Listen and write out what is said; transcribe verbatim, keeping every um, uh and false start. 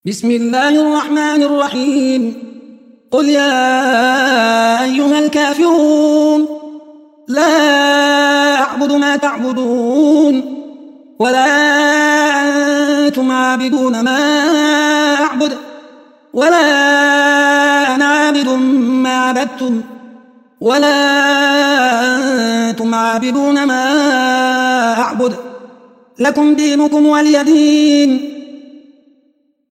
بسم الله الرحمن الرحيم قل يا أيها الكافرون لا أعبد ما تعبدون ولا أنتم عابدون ما أعبد ولا أنا عابد ما عبدتم ولا أنتم عابدون ما أعبد لكم دينكم ولي دين.